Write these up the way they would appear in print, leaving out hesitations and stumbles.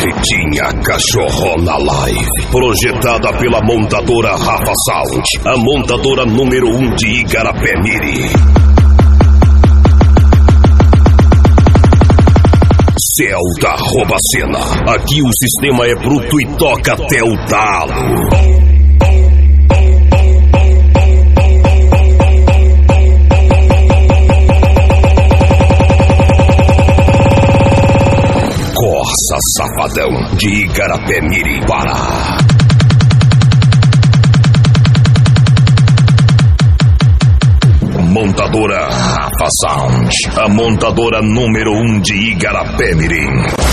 Carretinha Cachorrona Live, projetada pela montadora Rafa Sound, a montadora número 1 de Igarapé-Miri. Céu da Robacena, aqui o sistema é bruto e toca até o talo. Corsa Safadão de Igarapé-Miri, Pará. Montadora Rafa Sound, a montadora número 1 de Igarapé-Miri.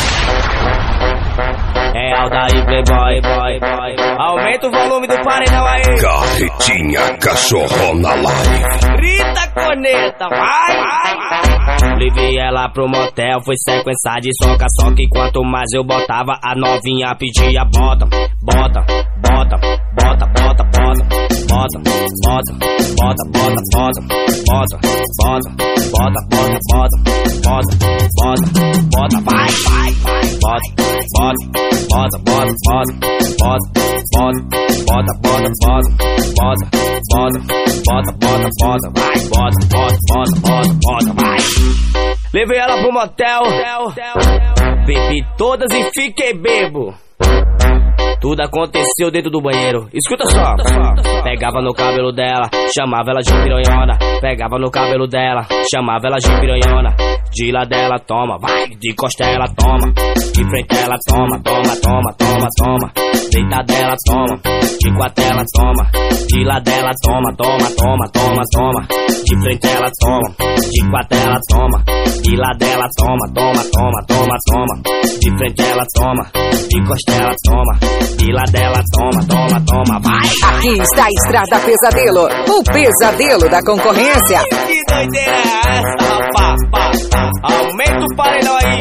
É Aldair Playboy, aumenta o volume do paredão aí. Carretinha Cachorrona Live. Grita, corneta, vai. Levei ela pro motel, foi sequência de soca. Só que quanto mais eu botava, a novinha pedia bota, bota, bota, bota, bota, bota, bota, bota, bota, bota, bota, bota, bota, bota, bota, bota, bota, bota, vai, vai, vai, bota, bota, bota, bota, bota, bota, bota, bota, bota, bota, bota, bota, bota, bota, vai, bota, bota, bota, bota, bota, vai. Levei ela pro motel, bebi todas e fiquei bebo. Tudo aconteceu dentro do banheiro. Escuta só. Pegava no cabelo dela, chamava ela de piranhona. Pegava no cabelo dela, chamava ela de piranhona. De lá dela toma, vai. De costa ela toma, de frente ela toma, toma, toma, toma, toma. Deita dela toma, de quatro ela toma. De lá dela toma, toma, toma, toma, toma. De frente ela toma, de quatro ela toma. De lá dela toma, toma, toma, toma, toma. De frente ela toma, de costa ela toma. De lá dela toma, toma, toma, vai. Aqui está a Estrada Pesadelo, o pesadelo da concorrência. Que doideira é essa, rapá, pá, pá. Aumenta o paredão aí.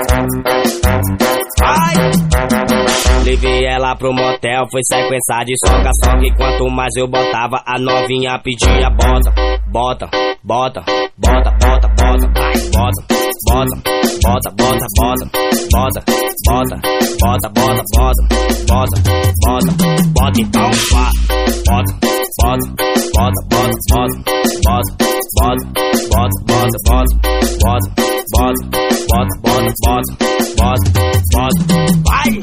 Vai. Levei ela pro motel, foi sequência de soca. Só que quanto mais eu botava, a novinha pedia bota, bota, bota, bota, bota, bota, vai, bota, bota, bota, bota, bota, bota, bota, bota, bota, bota, bota, bota, bota, então vá, bota, bota, bota, bota, bota, bota, bota, bota, bota, bota, bota, bota, bota, bota, bota, vai.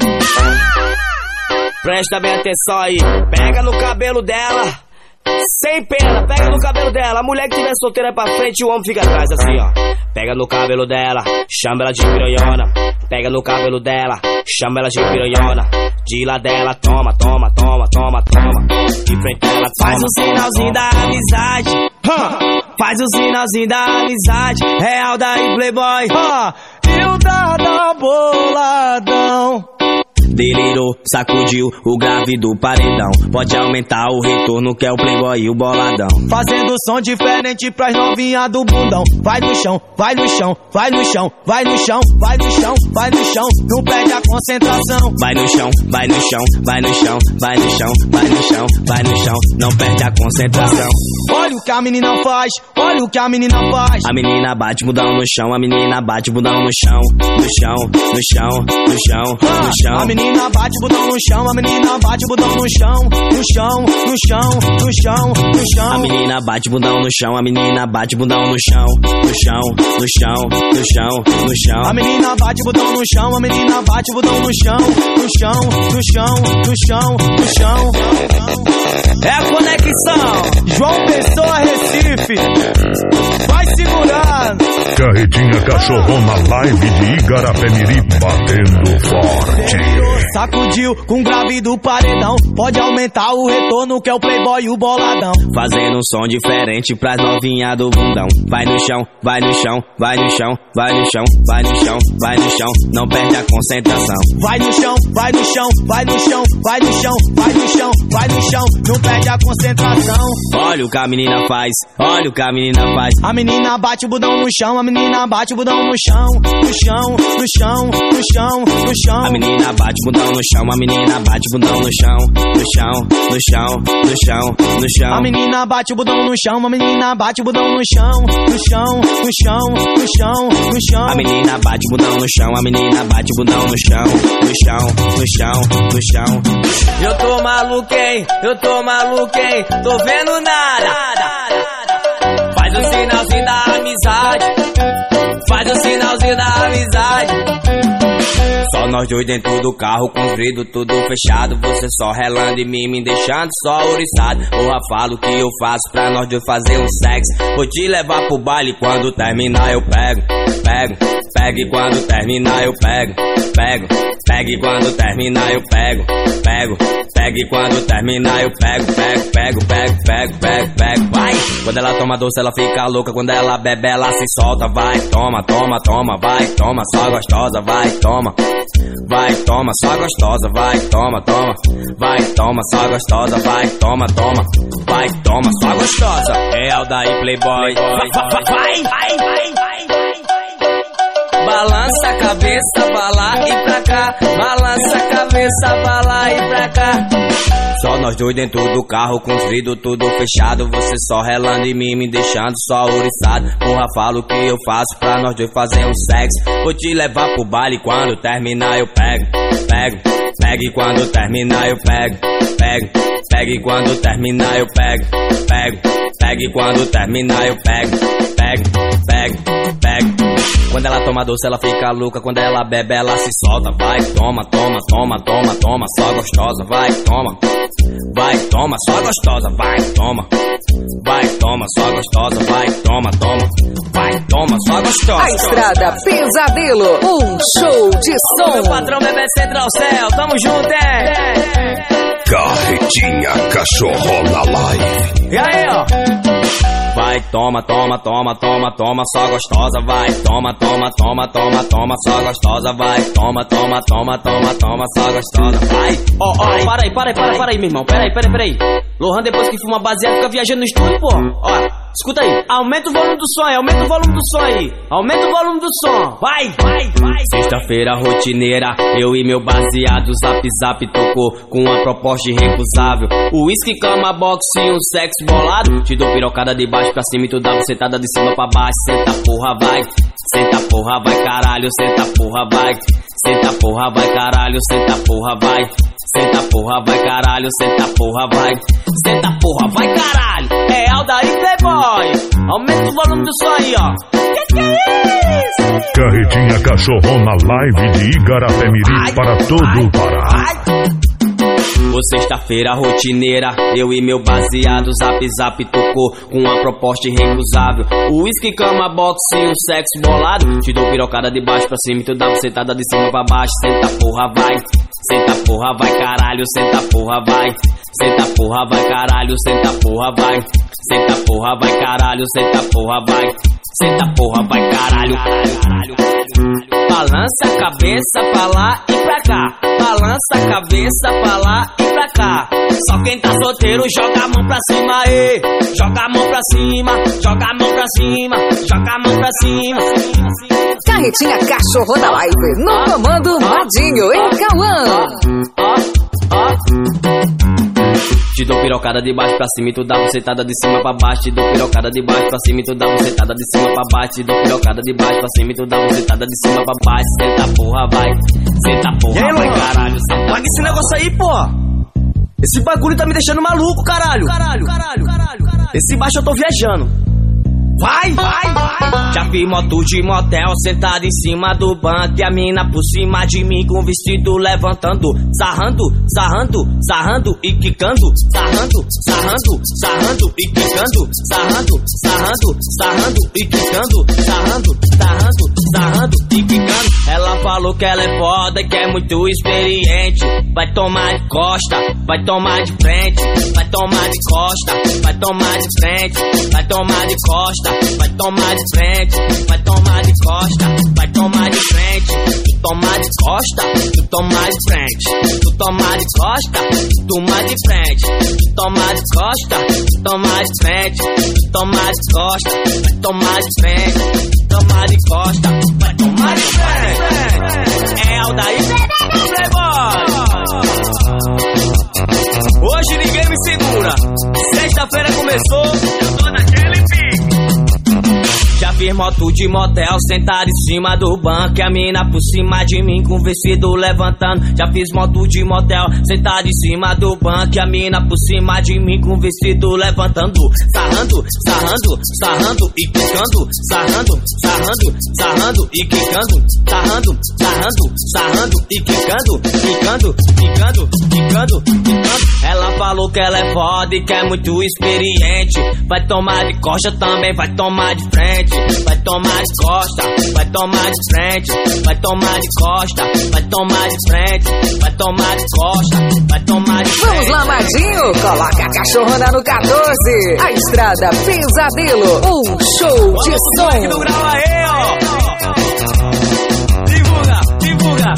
Presta bem atenção aí, pega no cabelo dela, sem pena, pega no cabelo dela. A mulher que tiver solteira é pra frente e o homem fica atrás assim, ó. Pega no cabelo dela, chama ela de piranhona. Pega no cabelo dela, chama ela de piranhona. De lá dela toma, toma, toma, toma, toma. De frente ela toma. Faz o sinalzinho da amizade, faz o sinalzinho da amizade. Real daí Playboy, e o Dada boladão. Delirou, sacudiu o grave do paredão. Pode aumentar o retorno que é o Playboy e o boladão. Fazendo som diferente pras novinha do bundão. Vai no chão, vai no chão, vai no chão, vai no chão, vai no chão, vai no chão. Não perde a concentração. Vai no chão, vai no chão, vai no chão, vai no chão, vai no chão, vai no chão. Não perde a concentração. Olha o que a menina faz, olha o que a menina faz. A menina bate bundão no chão, a menina bate bundão no chão, no chão, no chão, no chão, no chão. A menina bate bundão no chão, a menina bate bundão no chão, no chão, no chão, no chão, no chão. A menina bate bundão no chão, a menina bate bundão no chão, no chão, no chão, no chão, no chão. A menina bate bundão no chão, a menina bate bundão no chão, no chão, no chão, no chão, no chão. É a conexão. João Pessoa, Recife. Vai segurando. Carretinha Cachorrona Live de Igarapé-Miri, batendo forte. Sacudiu com grave do paredão. Pode aumentar o retorno que é o Playboy e o boladão. Fazendo um som diferente pras novinha do bundão. Vai no chão, vai no chão, vai no chão, vai no chão, vai no chão, vai no chão. Não perde a concentração. Vai no chão, vai no chão, vai no chão, vai no chão, vai no chão, vai no chão. chão, não perde a concentração. Olha o que a menina faz, olha o que a menina faz. A menina bate o budão no chão, a menina bate o budão no chão, no chão, no chão, no chão, no chão. A menina bate o budão no chão, a menina bate o budão no chão, no chão, no chão, no chão, no chão. A menina bate o budão no chão, a menina bate o budão no chão, no chão, no chão, no chão, no chão. A menina bate o budão no chão, a menina bate o budão no chão, no chão, no chão, no chão. Eu tô maluco, hein? Eu tô maluco, hein? Tô vendo nada. Faz o sinalzinho da amizade, faz o sinalzinho da amizade. Só nós dois dentro do carro, com os vidros tudo fechado. Você só relando em mim, me deixando só ouriçado. Porra, falo o que eu faço pra nós dois fazer um sexo. Vou te levar pro baile, quando terminar eu pego. Pego, pego e quando terminar eu pego. Pego, pego e quando terminar eu pego. Pego, pego e quando terminar eu pego. Pego, pego, pego, pego, pego, pego. Vai! Quando ela toma doce ela fica louca, quando ela bebe ela se solta. Vai, toma, toma, toma, vai, toma, só gostosa, vai, toma. Vai, toma, só gostosa, vai, toma, toma. Vai, toma, só gostosa, vai, toma, toma. Vai, toma, só gostosa. É Aldair Playboy. Vai, vai, vai, vai. Balança a cabeça pra lá e pra cá. Balança a cabeça pra lá e pra cá. Só nós dois dentro do carro, com os vidros tudo fechado. Você só relando em mim, me deixando só ouriçado. Porra, falo o que eu faço pra nós dois fazer um sexo. Vou te levar pro baile, quando terminar eu pego. Pego, pego e quando terminar eu pego. Pego, pego e quando terminar eu pego. Pego, pego e quando terminar eu pego. Pego, pego, pego. Quando ela toma doce ela fica louca, quando ela bebe ela se solta. Vai, toma, toma, toma, toma, toma, só gostosa, vai, toma. Vai, toma, só gostosa, vai, toma. Vai, toma, só gostosa, vai, toma, toma. Vai, toma, só gostosa. A Estrada Pesadelo, um show de som. Meu patrão bebê Central Céu, tamo junto, Carretinha Cachorrona Live. E aí, ó. Vai, toma, toma, toma, toma, toma, só gostosa, vai, toma, toma, toma, toma, toma, só gostosa, vai, toma, toma, toma, toma, toma, só gostosa, vai. Ó, para aí, meu irmão, pera aí. Lohan, depois que fuma baseado, fica viajando no estúdio, pô. Ó, escuta aí, aumenta o volume do som aí, aumenta o volume do som aí, aumenta o volume do som, vai. Sexta-feira rotineira, eu e meu baseado, zap zap tocou com uma proposta irrecusável. Whisky, cama, boxe e um sexo bolado. Te dou pirocada de baixo pra cima e tu dá bucetada de cima pra baixo. Senta porra, vai. Senta porra, vai caralho, senta porra, vai. Senta porra, vai caralho, senta porra, vai. Senta porra, vai caralho, senta porra, vai. Senta porra, vai caralho. É Aldair Playboy. Aumenta o volume do som aí, ó. Que é isso? Carretinha Cachorrona Live de Igarapé-Miri para todo o Pará. Sexta-feira rotineira, eu e meu baseado, zap zap tocou com uma proposta irrecusável. Whisky, cama, boxe e um sexo bolado. Te dou pirocada de baixo pra cima e tu dá bucetada de cima pra baixo. Senta porra, vai. Senta porra, vai caralho, senta porra, vai. Senta porra, vai caralho, senta porra, vai. Senta porra, vai caralho, senta porra, vai. Senta porra, vai caralho. Balança a cabeça pra lá e pra cá. Balança a cabeça pra lá e pra cá. Só quem tá solteiro joga a mão pra cima, ê. Joga a mão pra cima, joga a mão pra cima, joga a mão pra cima. Carretinha Cachorrona Live, no comando Madinho em Cauã. Te dou pirocada de baixo pra cima e tu dá bucetada de cima pra baixo. Te dou pirocada de baixo pra cima e tu dá bucetada de cima pra baixo. Te dou pirocada de baixo pra cima e tu dá bucetada de cima pra baixo. Senta porra, vai. Senta porra, aí, vai caralho. Senta paga esse negócio aí, pô. Esse bagulho tá me deixando maluco, caralho. Esse baixo eu tô viajando. Vai! Já vi moto de motel sentado em cima do banco e a mina por cima de mim com o vestido levantando, sarrando e quicando, sarrando e quicando, sarrando e quicando, sarrando e quicando. Ela falou que ela é foda e que é muito experiente. Vai tomar de costa, vai tomar de frente, vai tomar de costa, vai tomar de frente, vai tomar de costa. costa, vai tomar de frente, vai tomar de costa, vai tomar de frente, tu toma de costa, tu toma de frente, tu toma de costa, tu toma de frente, tu toma de costa, tu toma de frente, tu toma de costa, vai tomar de frente, tu toma de costa, vai tomar de frente. É o daí Playboy. Hoje ninguém me segura. Sexta-feira começou, eu tô naquele pique. Já fiz moto de motel, sentado em cima do banco, e a mina por cima de mim com o vestido levantando. Já fiz moto de motel, sentado em cima do banco, e a mina por cima de mim com o vestido levantando. Sarrando, sarrando, sarrando e quicando. Sarrando, sarrando, sarrando e quicando. Sarrando, sarrando, sarrando e quicando. Quicando, quicando, quicando, quicando. Ela falou que ela é foda e que é muito experiente. Vai tomar de costa também, vai tomar de frente. Vai tomar de costa, vai tomar de frente. Vai tomar de costa, vai tomar de frente. Vai tomar de costa, vai tomar de frente. Vamos lá, Madinho, coloca a cachorrona no 14. A Estrada Pesadelo, um show de som. Do grau aí, ó. Divulga, divulga.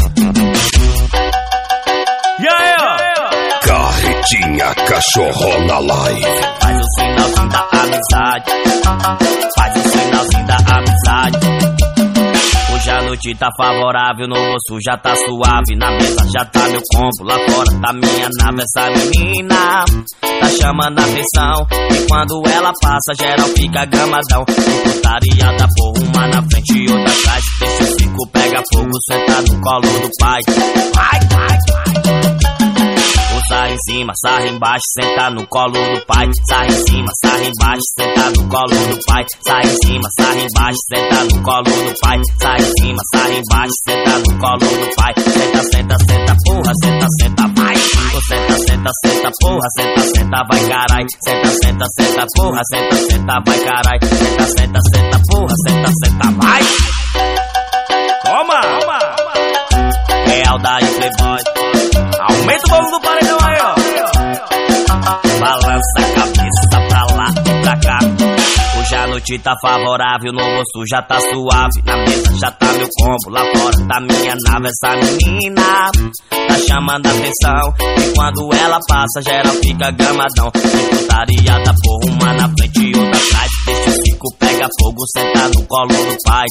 E aí, ó. Carretinha Cachorrona Live. Faz o sinalzinho da amizade. Faz o sinalzinho da amizade. Hoje a noite tá favorável, no bolso já tá suave. Na mesa já tá meu combo, lá fora tá minha nave. Essa menina tá chamando a atenção, e quando ela passa, geral fica gamadão. Putaria da porra, uma na frente e outra atrás. Deixa o cinco, pega fogo, senta no colo do pai. Vai, vai, vai. Sarra em cima, sarra embaixo, senta no colo do pai. Sarra em cima, sarra embaixo, senta no colo do pai. Sarra em cima, sarra embaixo, senta no colo do pai. Sarra em cima, sarra embaixo, senta no colo do pai. Senta, senta, senta, porra, senta, senta, vai. Senta, senta, senta, porra, senta, senta, vai, carai. Senta, senta, senta, porra, senta, senta, vai, carai. Senta, senta, senta, porra, senta, senta, vai. Toma, toma. Real daí Playboy. Aumenta o volume do paredão aí, ó. Balança a cabeça pra lá e pra cá. Hoje a noite tá favorável, no rosto já tá suave. Na mesa já tá meu combo, lá fora tá minha nave. Essa menina tá chamando a atenção, e quando ela passa, geral fica gamadão. Putaria da porra, uma na frente e outra atrás. Deixa o cinco, pega fogo, senta no colo do pai.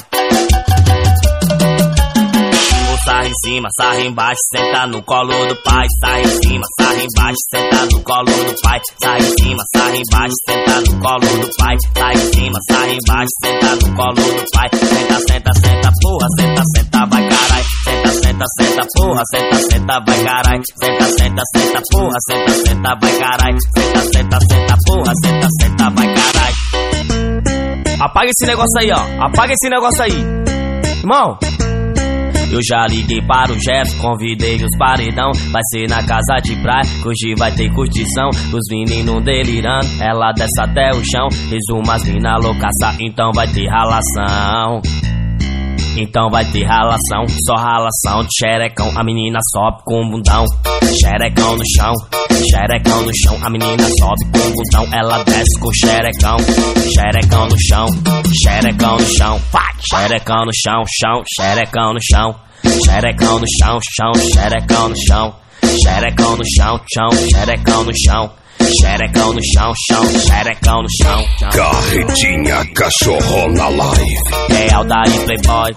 Sarra em cima, sarra embaixo, senta no colo do pai. Sarra em cima, sarra embaixo, senta no colo do pai. Sarra em cima, sarra embaixo, senta no colo do pai. Sarra em cima, sarra embaixo, senta no colo do pai. Senta, senta, senta, porra, senta, senta, vai, carai. Senta, senta, senta, porra, senta, senta, vai, carai. Senta, senta, senta, porra, senta, senta, vai, carai. Senta, senta, senta, porra, senta, senta, vai, carai. Apaga esse negócio aí, ó. Apaga esse negócio aí. Irmão, eu já liguei para o Jeff, convidei os paredão. Vai ser na casa de praia, que hoje vai ter curtição. Os meninos delirando, ela desce até o chão. Resuma as mina loucaça, então vai ter ralação. Então vai ter ralação, só ralação de xerecão. A menina sobe com o bundão, xerecão no chão. Xerecão no chão, a menina sobe com o bundão. Ela desce com xerecão, xerecão no chão. Xerecão no chão, vai. Xerecão no chão, chão, xerecão no chão. Xerecão no chão, chão, xerecão no chão. Xerecão no chão, chão, xerecão no chão. Xerecão no chão, chão, xerecão no chão. Carretinha Cachorrona Live. Real daí Playboy.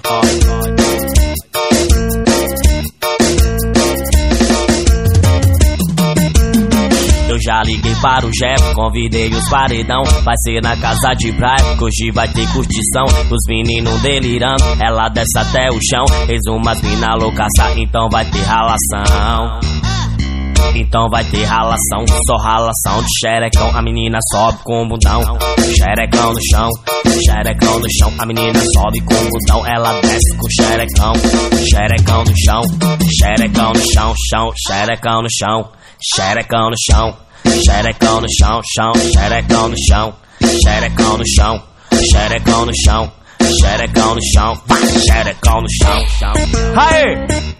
Eu já liguei para o Jeff, convidei os paredão. Vai ser na casa de praia, que hoje vai ter curtição. Os meninos delirando, ela desce até o chão. Resuma as mina loucaça, então vai ter ralação. Então vai ter ralação, só ralação de xerecão. A menina sobe com o bundão, xerecão no chão. Xerecão no chão, a menina sobe com o bundão. Ela desce com xerecão, xerecão no chão. Xerecão no chão, chão, xerecão no chão. Xerecão no chão, xerecão no chão, chão, xerecão no chão. Xerecão no chão, xerecão no chão. Xerecão no chão, vai, xerecão no chão. Aê!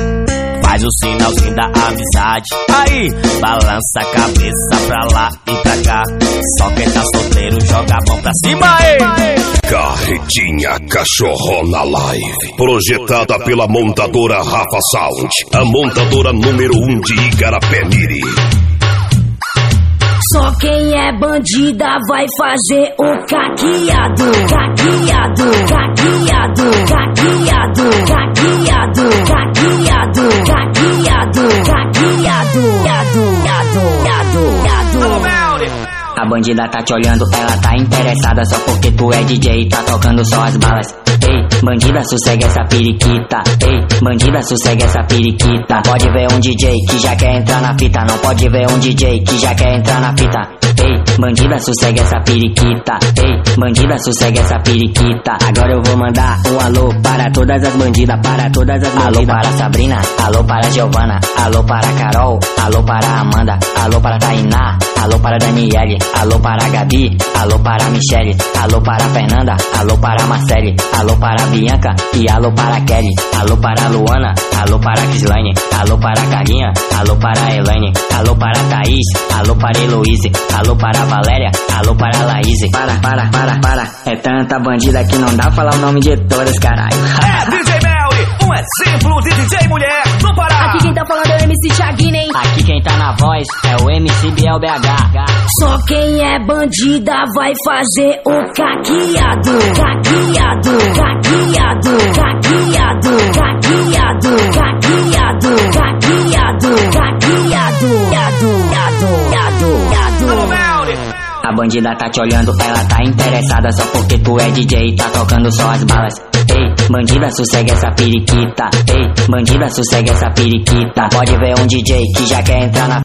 Faz o sinalzinho da amizade. Aí, balança a cabeça pra lá e pra BH. Só quem tá solteiro joga a mão pra cima, ei! Carretinha Cachorrona Live, projetada pela montadora Rafa Sound, a montadora número 1 de Igarapé-Miri. Só quem é bandida vai fazer o caqueado, caqueado, caqueado, caqueado, caqueado, caqueado, caqueado, caqueado. A bandida tá te olhando, ela tá interessada só porque tu é DJ e tá tocando só as balas. Ei, bandida, sossega essa periquita. Ei, bandida, sossega essa periquita. Não pode ver um DJ que já quer entrar na fita. Não pode ver um DJ que já quer entrar na fita. Ei, bandida, sossega essa periquita. Ei, bandida, sossega essa periquita. Agora eu vou mandar um alô para todas as bandidas, para todas as bandidas. Alô para Sabrina, alô para Giovana, alô para Carol, alô para Amanda, alô para Tainá, alô para Daniele, alô para Gabi, alô para Michele, alô para Fernanda, alô para Marcele, alô para Bianca e alô para Kelly, alô para Luana, alô para Kislaine, alô para Carlinha, alô para Elaine, alô para Thaís, alô para Heloíse, alô para Valéria, alô para Laíse. Para. É tanta bandida que não dá pra falar o nome de todas, caralho. É DJ Melly, um exemplo de DJ mulher do Pará. Aqui quem tá falando é o MC Thiaguinho, hein? Aqui quem tá na voz é o MC Biel BH. Só quem é bandida vai fazer o caqueado, caqueado, caqueado, caqueado, caqueado, caqueado, caqueado, A bandida tá te olhando, ela tá interessada só porque tu é DJ e tá tocando só as balas. Ei, bandida, sossega essa periquita. Ei, bandida, sossega essa periquita. Pode ver um DJ que já quer entrar na